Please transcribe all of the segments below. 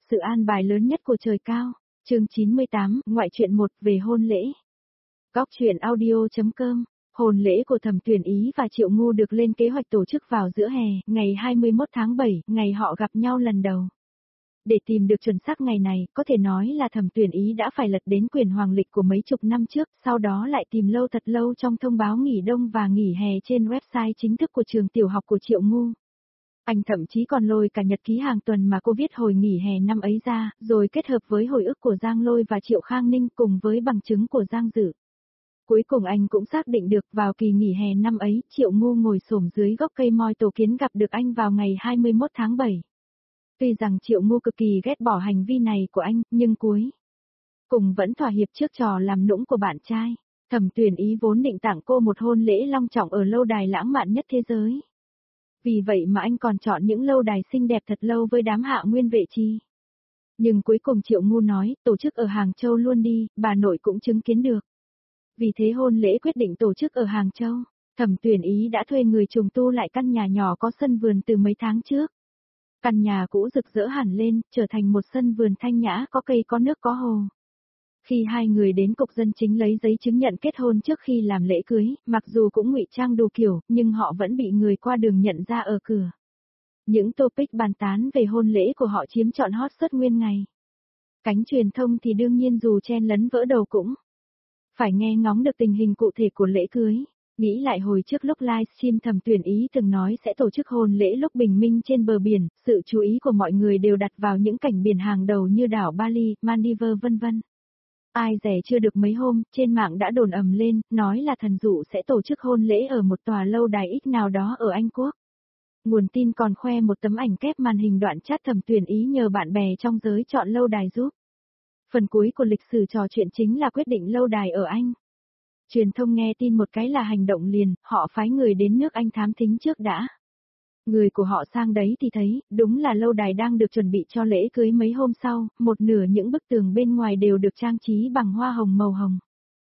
Sự an bài lớn nhất của trời cao. Chương 98, ngoại truyện 1 về hôn lễ. Góc truyện audio.com. Hôn lễ của Thẩm Tuyển Ý và Triệu Ngu được lên kế hoạch tổ chức vào giữa hè, ngày 21 tháng 7, ngày họ gặp nhau lần đầu. Để tìm được chuẩn xác ngày này, có thể nói là Thẩm Tuyển Ý đã phải lật đến quyển hoàng lịch của mấy chục năm trước, sau đó lại tìm lâu thật lâu trong thông báo nghỉ đông và nghỉ hè trên website chính thức của trường tiểu học của Triệu Ngu. Anh thậm chí còn lôi cả nhật ký hàng tuần mà cô viết hồi nghỉ hè năm ấy ra, rồi kết hợp với hồi ức của Giang Lôi và Triệu Khang Ninh cùng với bằng chứng của Giang Dự. Cuối cùng anh cũng xác định được vào kỳ nghỉ hè năm ấy, Triệu Ngu ngồi xổm dưới gốc cây moi tổ kiến gặp được anh vào ngày 21 tháng 7. Tuy rằng Triệu Ngu cực kỳ ghét bỏ hành vi này của anh, nhưng cuối cùng vẫn thỏa hiệp trước trò làm nũng của bạn trai. Thẩm Tuyển Ý vốn định tặng cô một hôn lễ long trọng ở lâu đài lãng mạn nhất thế giới. Vì vậy mà anh còn chọn những lâu đài xinh đẹp thật lâu với đám Hạ Nguyên Vệ Chi. Nhưng cuối cùng Triệu Ngu nói, tổ chức ở Hàng Châu luôn đi, bà nội cũng chứng kiến được. Vì thế hôn lễ quyết định tổ chức ở Hàng Châu. Thẩm Tuyển Ý đã thuê người trùng tu lại căn nhà nhỏ có sân vườn từ mấy tháng trước. Căn nhà cũ rực rỡ hẳn lên, trở thành một sân vườn thanh nhã có cây có nước có hồ. Khi hai người đến cục dân chính lấy giấy chứng nhận kết hôn trước khi làm lễ cưới, mặc dù cũng ngụy trang đủ kiểu, nhưng họ vẫn bị người qua đường nhận ra ở cửa. Những topic bàn tán về hôn lễ của họ chiếm trọn hot suốt nguyên ngày. Cánh truyền thông thì đương nhiên dù chen lấn vỡ đầu cũng phải nghe ngóng được tình hình cụ thể của lễ cưới. Nghĩ lại hồi trước lúc livestream Thẩm Tuyển Ý từng nói sẽ tổ chức hôn lễ lúc bình minh trên bờ biển, sự chú ý của mọi người đều đặt vào những cảnh biển hàng đầu như đảo Bali, Maldives vân vân. Ai dè chưa được mấy hôm, trên mạng đã đồn ầm lên, nói là thần dụ sẽ tổ chức hôn lễ ở một tòa lâu đài ít nào đó ở Anh Quốc. Nguồn tin còn khoe một tấm ảnh kép màn hình đoạn chat Thẩm Tuyển Ý nhờ bạn bè trong giới chọn lâu đài giúp. Phần cuối của lịch sử trò chuyện chính là quyết định lâu đài ở Anh. Truyền thông nghe tin một cái là hành động liền, họ phái người đến nước Anh thám thính trước đã. Người của họ sang đấy thì thấy, đúng là lâu đài đang được chuẩn bị cho lễ cưới mấy hôm sau, một nửa những bức tường bên ngoài đều được trang trí bằng hoa hồng màu hồng.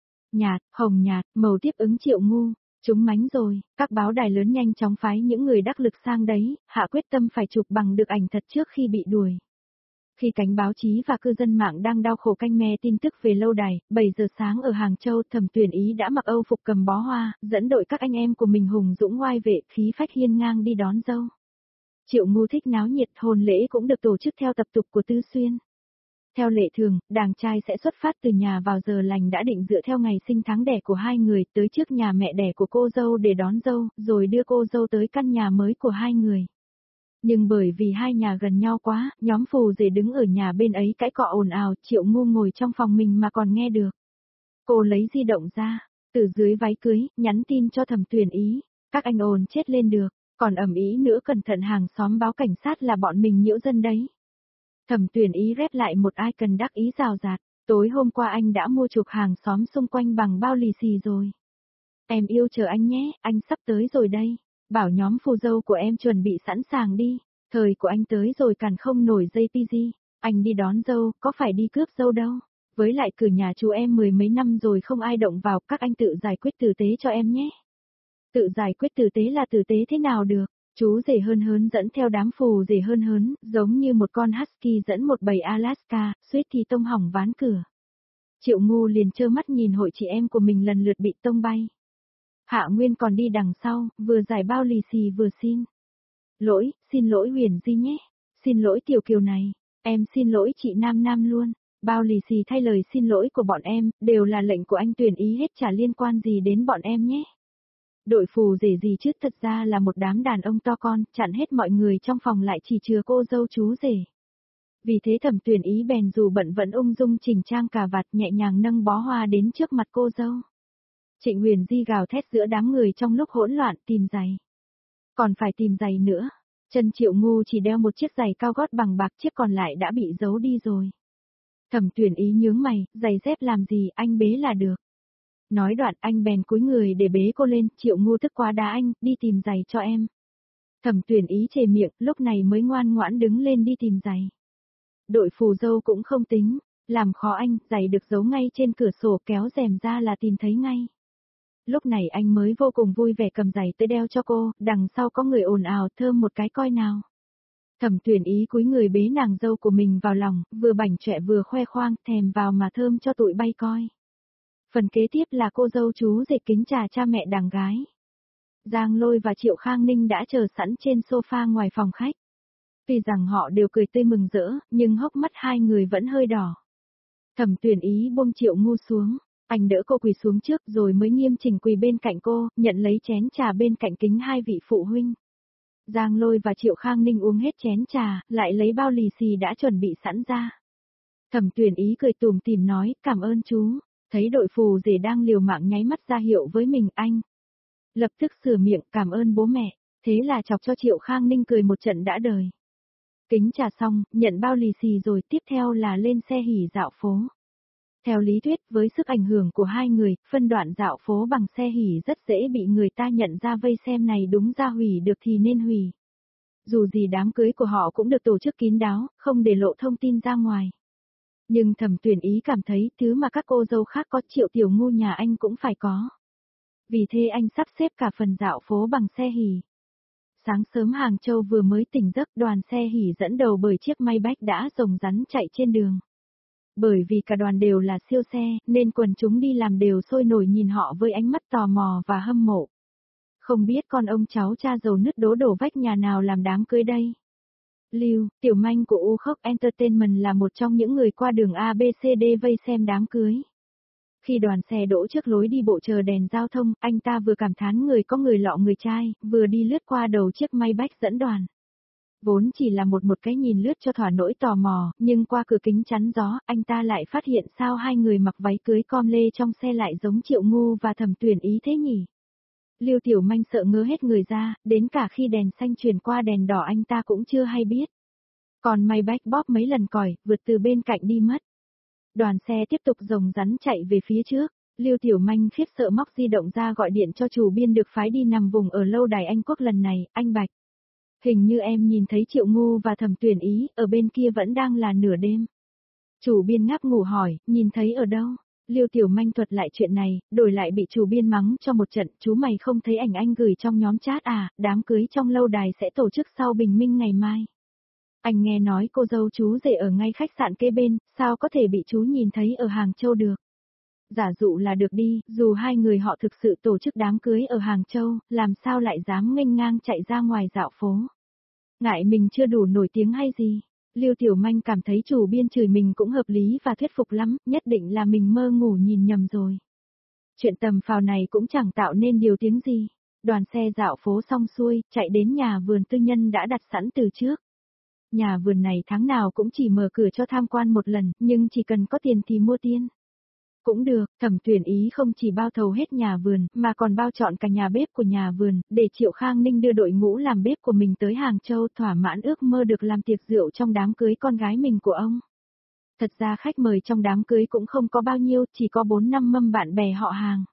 Hồng nhạt, màu tiếp ứng Triệu Ngu. Chúng mánh rồi, các báo đài lớn nhanh chóng phái những người đắc lực sang đấy, hạ quyết tâm phải chụp bằng được ảnh thật trước khi bị đuổi. Khi cánh báo chí và cư dân mạng đang đau khổ canh me tin tức về lâu đài, 7 giờ sáng ở Hàng Châu, Thẩm Tuyển Ý đã mặc Âu phục cầm bó hoa, dẫn đội các anh em của mình hùng dũng oai vệ, khí phách hiên ngang đi đón dâu. Triệu Ngu thích náo nhiệt, hôn lễ cũng được tổ chức theo tập tục của Tư Xuyên. Theo lệ thường, đàng trai sẽ xuất phát từ nhà vào giờ lành đã định dựa theo ngày sinh tháng đẻ của hai người tới trước nhà mẹ đẻ của cô dâu để đón dâu, rồi đưa cô dâu tới căn nhà mới của hai người. Nhưng bởi vì hai nhà gần nhau quá, nhóm phù rể đứng ở nhà bên ấy cãi cọ ồn ào, Triệu Ngu ngồi trong phòng mình mà còn nghe được. Cô lấy di động ra, từ dưới váy cưới, nhắn tin cho Thẩm Tuyển Ý, các anh ồn chết lên được, còn ầm ĩ nữa cẩn thận hàng xóm báo cảnh sát là bọn mình nhiễu dân đấy. Thẩm Tuyển Ý rep lại một icon đắc ý rào rạt, tối hôm qua anh đã mua chuộc hàng xóm xung quanh bằng bao lì xì rồi. Em yêu chờ anh nhé, anh sắp tới rồi đây. Bảo nhóm phù dâu của em chuẩn bị sẵn sàng đi, thời của anh tới rồi cản không nổi JPG, anh đi đón dâu, có phải đi cướp dâu đâu. Với lại cửa nhà chú em 10 mấy năm rồi không ai động vào, các anh tự giải quyết tử tế cho em nhé. Tự giải quyết tử tế là tử tế thế nào được, chú rể hơn hớn dẫn theo đám phù rể hơn hớn, giống như một con husky dẫn một bầy Alaska, suýt thì tông hỏng ván cửa. Triệu Ngu liền trơ mắt nhìn hội chị em của mình lần lượt bị tông bay. Hạ Nguyên còn đi đằng sau, vừa giải bao lì xì vừa xin. Xin lỗi Huyền Di nhé. Xin lỗi Tiểu Kiều này. Em xin lỗi chị Nam Nam luôn. Bao lì xì thay lời xin lỗi của bọn em, đều là lệnh của anh Tuyển Ý hết chả liên quan gì đến bọn em nhé. Đội phù rể gì chứ thật ra là một đám đàn ông to con, chặn hết mọi người trong phòng lại chỉ chừa cô dâu chú rể. Vì thế Thẩm Tuyển Ý bèn dù bận vẫn ung dung chỉnh trang cà vạt nhẹ nhàng nâng bó hoa đến trước mặt cô dâu. Trịnh Huyền Di gào thét giữa đám người trong lúc hỗn loạn tìm giày. Còn phải tìm giày nữa. Chân Triệu Ngu chỉ đeo một chiếc giày cao gót bằng bạc, chiếc còn lại đã bị giấu đi rồi. Thẩm Tuyển Ý nhướng mày, giày dép làm gì, anh bế là được. Nói đoạn anh bèn cúi người để bế cô lên, Triệu Ngu tức quá đá anh, đi tìm giày cho em. Thẩm Tuyển Ý chề miệng, lúc này mới ngoan ngoãn đứng lên đi tìm giày. Đội phù dâu cũng không tính, làm khó anh, giày được giấu ngay trên cửa sổ, kéo rèm ra là tìm thấy ngay. Lúc này anh mới vô cùng vui vẻ cầm giày tới đeo cho cô, đằng sau có người ồn ào, thơm một cái coi nào. Thẩm Tuyển Ý cúi người bế nàng dâu của mình vào lòng, vừa bảnh chọe vừa khoe khoang, thèm vào mà thơm cho tụi bay coi. Phần kế tiếp là cô dâu chú rể kính trà cha mẹ đàng gái. Giang Lôi và Triệu Khang Ninh đã chờ sẵn trên sofa ngoài phòng khách. Tuy rằng họ đều cười tươi mừng rỡ, nhưng hốc mắt hai người vẫn hơi đỏ. Thẩm Tuyển Ý buông Triệu Ngu xuống, anh đỡ cô quỳ xuống trước rồi mới nghiêm chỉnh quỳ bên cạnh cô, nhận lấy chén trà bên cạnh kính hai vị phụ huynh. Giang Lôi và Triệu Khang Ninh uống hết chén trà, lại lấy bao lì xì đã chuẩn bị sẵn ra. Thẩm Tuyển Ý cười tủm tỉm nói, cảm ơn chú, thấy đội phù rể đang liều mạng nháy mắt ra hiệu với mình, anh lập tức sửa miệng, cảm ơn bố mẹ, thế là chọc cho Triệu Khang Ninh cười một trận đã đời. Kính trà xong, nhận bao lì xì rồi tiếp theo là lên xe hỉ dạo phố. Theo lý thuyết, với sức ảnh hưởng của hai người, phân đoạn dạo phố bằng xe hỉ rất dễ bị người ta nhận ra vây xem này đúng ra hủy được thì nên hủy. Dù gì đám cưới của họ cũng được tổ chức kín đáo, không để lộ thông tin ra ngoài. Nhưng Thẩm Tuyển Ý cảm thấy thứ mà các cô dâu khác có Triệu Tiểu Ngu nhà anh cũng phải có. Vì thế anh sắp xếp cả phần dạo phố bằng xe hỉ. Sáng sớm Hàng Châu vừa mới tỉnh giấc, đoàn xe hỉ dẫn đầu bởi chiếc Maybach đã rồng rắn chạy trên đường. Bởi vì cả đoàn đều là siêu xe, nên quần chúng đi làm đều sôi nổi nhìn họ với ánh mắt tò mò và hâm mộ. Không biết con ông cháu cha giàu nứt đố đổ vách nhà nào làm đám cưới đây. Lưu, Tiểu Manh của U Khốc Entertainment là một trong những người qua đường ABCD vây xem đám cưới. Khi đoàn xe đỗ trước lối đi bộ chờ đèn giao thông, anh ta vừa cảm thán người có người lọ người trai, vừa đi lướt qua đầu chiếc Maybach dẫn đoàn. Vốn chỉ là một cái nhìn lướt cho thỏa nỗi tò mò, nhưng qua cửa kính chắn gió, anh ta lại phát hiện sao hai người mặc váy cưới com lê trong xe lại giống Triệu Ngu và Thẩm Tuyển Ý thế nhỉ. Lưu Tiểu Manh sợ ngớ hết người ra, đến cả khi đèn xanh chuyển qua đèn đỏ anh ta cũng chưa hay biết. Còn Maybach bóp mấy lần còi, vượt từ bên cạnh đi mất. Đoàn xe tiếp tục rồng rắn chạy về phía trước, Lưu Tiểu Manh khiếp sợ móc di động ra gọi điện cho chủ biên được phái đi nằm vùng ở lâu đài Anh Quốc lần này, anh Bạch. Hình như em nhìn thấy Triệu Ngu và Thẩm Tuyển Ý, ở bên kia vẫn đang là nửa đêm. Chủ biên ngáp ngủ hỏi, nhìn thấy ở đâu? Lưu Tiểu Manh thuật lại chuyện này, đổi lại bị chủ biên mắng cho một trận, chú mày không thấy ảnh anh gửi trong nhóm chat à, đám cưới trong lâu đài sẽ tổ chức sau bình minh ngày mai. Anh nghe nói cô dâu chú rể ở ngay khách sạn kế bên, sao có thể bị chú nhìn thấy ở Hàng Châu được? Giả dụ là được đi, dù hai người họ thực sự tổ chức đám cưới ở Hàng Châu, làm sao lại dám nghênh ngang chạy ra ngoài dạo phố? Ngại mình chưa đủ nổi tiếng hay gì? Lưu Tiểu Manh cảm thấy chủ biên chửi mình cũng hợp lý và thuyết phục lắm, nhất định là mình mơ ngủ nhìn nhầm rồi. Chuyện tầm phào này cũng chẳng tạo nên điều tiếng gì. Đoàn xe dạo phố xong xuôi, chạy đến nhà vườn tư nhân đã đặt sẵn từ trước. Nhà vườn này tháng nào cũng chỉ mở cửa cho tham quan một lần, nhưng chỉ cần có tiền thì mua tiên. Cũng được, Thẩm Tuyển Ý không chỉ bao thầu hết nhà vườn, mà còn bao chọn cả nhà bếp của nhà vườn, để Triệu Khang Ninh đưa đội ngũ làm bếp của mình tới Hàng Châu thỏa mãn ước mơ được làm tiệc rượu trong đám cưới con gái mình của ông. Thật ra khách mời trong đám cưới cũng không có bao nhiêu, chỉ có 4-5 mâm bạn bè họ hàng.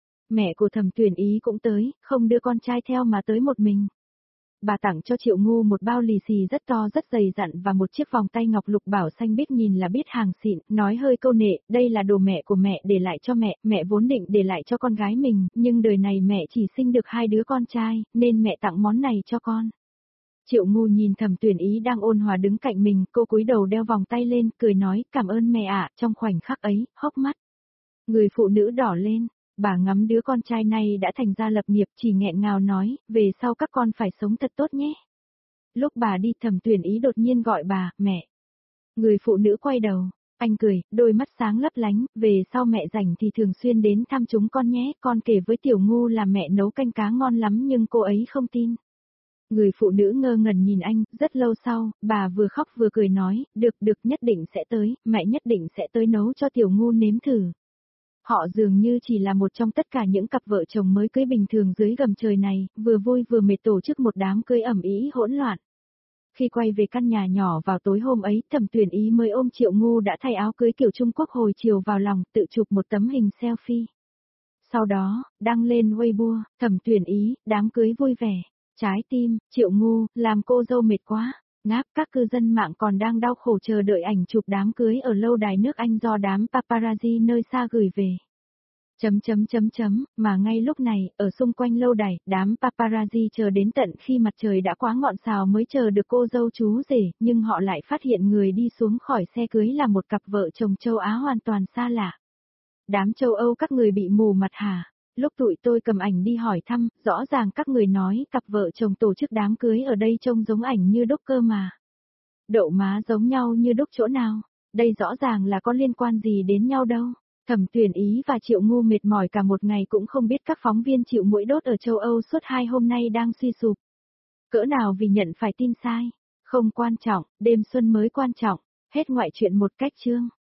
Mẹ của Thẩm Tuyển Ý cũng tới, không đưa con trai theo mà tới một mình. Bà tặng cho Triệu Ngu một bao lì xì rất to rất dày dặn và một chiếc vòng tay ngọc lục bảo xanh biết nhìn là biết hàng xịn, nói hơi câu nệ, đây là đồ mẹ của mẹ để lại cho mẹ vốn định để lại cho con gái mình, nhưng đời này mẹ chỉ sinh được 2 đứa con trai, nên mẹ tặng món này cho con. Triệu Ngu nhìn Thẩm Tuyển Ý đang ôn hòa đứng cạnh mình, cô cúi đầu đeo vòng tay lên, cười nói, cảm ơn mẹ ạ, trong khoảnh khắc ấy, hốc mắt người phụ nữ đỏ lên. Bà ngắm đứa con trai này đã thành ra lập nghiệp chỉ nghẹn ngào nói, về sau các con phải sống thật tốt nhé. Lúc bà đi Thẩm Tuyển Ý đột nhiên gọi bà, mẹ. Người phụ nữ quay đầu, anh cười, đôi mắt sáng lấp lánh, về sau mẹ rảnh thì thường xuyên đến thăm chúng con nhé, con kể với Tiểu Ngu là mẹ nấu canh cá ngon lắm nhưng cô ấy không tin. Người phụ nữ ngơ ngẩn nhìn anh, rất lâu sau, bà vừa khóc vừa cười nói, được nhất định sẽ tới, mẹ nhất định sẽ tới nấu cho Tiểu Ngu nếm thử. Họ dường như chỉ là một trong tất cả những cặp vợ chồng mới cưới bình thường dưới gầm trời này, vừa vui vừa mệt tổ chức một đám cưới ầm ĩ hỗn loạn. Khi quay về căn nhà nhỏ vào tối hôm ấy, Thẩm Tuyển Ý mới ôm Triệu Ngu đã thay áo cưới kiểu Trung Quốc hồi chiều vào lòng, tự chụp một tấm hình selfie. Sau đó, đăng lên Weibo, Thẩm Tuyển Ý, đám cưới vui vẻ. Trái tim, Triệu Ngu, làm cô dâu mệt quá. Ngáp, các cư dân mạng còn đang đau khổ chờ đợi ảnh chụp đám cưới ở lâu đài nước Anh do đám paparazzi nơi xa gửi về. Mà ngay lúc này, ở xung quanh lâu đài, đám paparazzi chờ đến tận khi mặt trời đã quá ngọn sào mới chờ được cô dâu chú rể, nhưng họ lại phát hiện người đi xuống khỏi xe cưới là một cặp vợ chồng châu Á hoàn toàn xa lạ. Đám châu Âu các người bị mù mặt hả? Lúc tụi tôi cầm ảnh đi hỏi thăm, rõ ràng các người nói cặp vợ chồng tổ chức đám cưới ở đây trông giống ảnh như đúc cơ mà. Đậu má giống nhau như đúc chỗ nào? Đây rõ ràng là có liên quan gì đến nhau đâu. Thẩm Tuyển Ý và Triệu Ngu mệt mỏi cả một ngày cũng không biết các phóng viên chịu mũi đốt ở châu Âu suốt 2 hôm nay đang suy sụp. Cỡ nào vì nhận phải tin sai. Không quan trọng, đêm xuân mới quan trọng. Hết ngoại truyện một cách chương.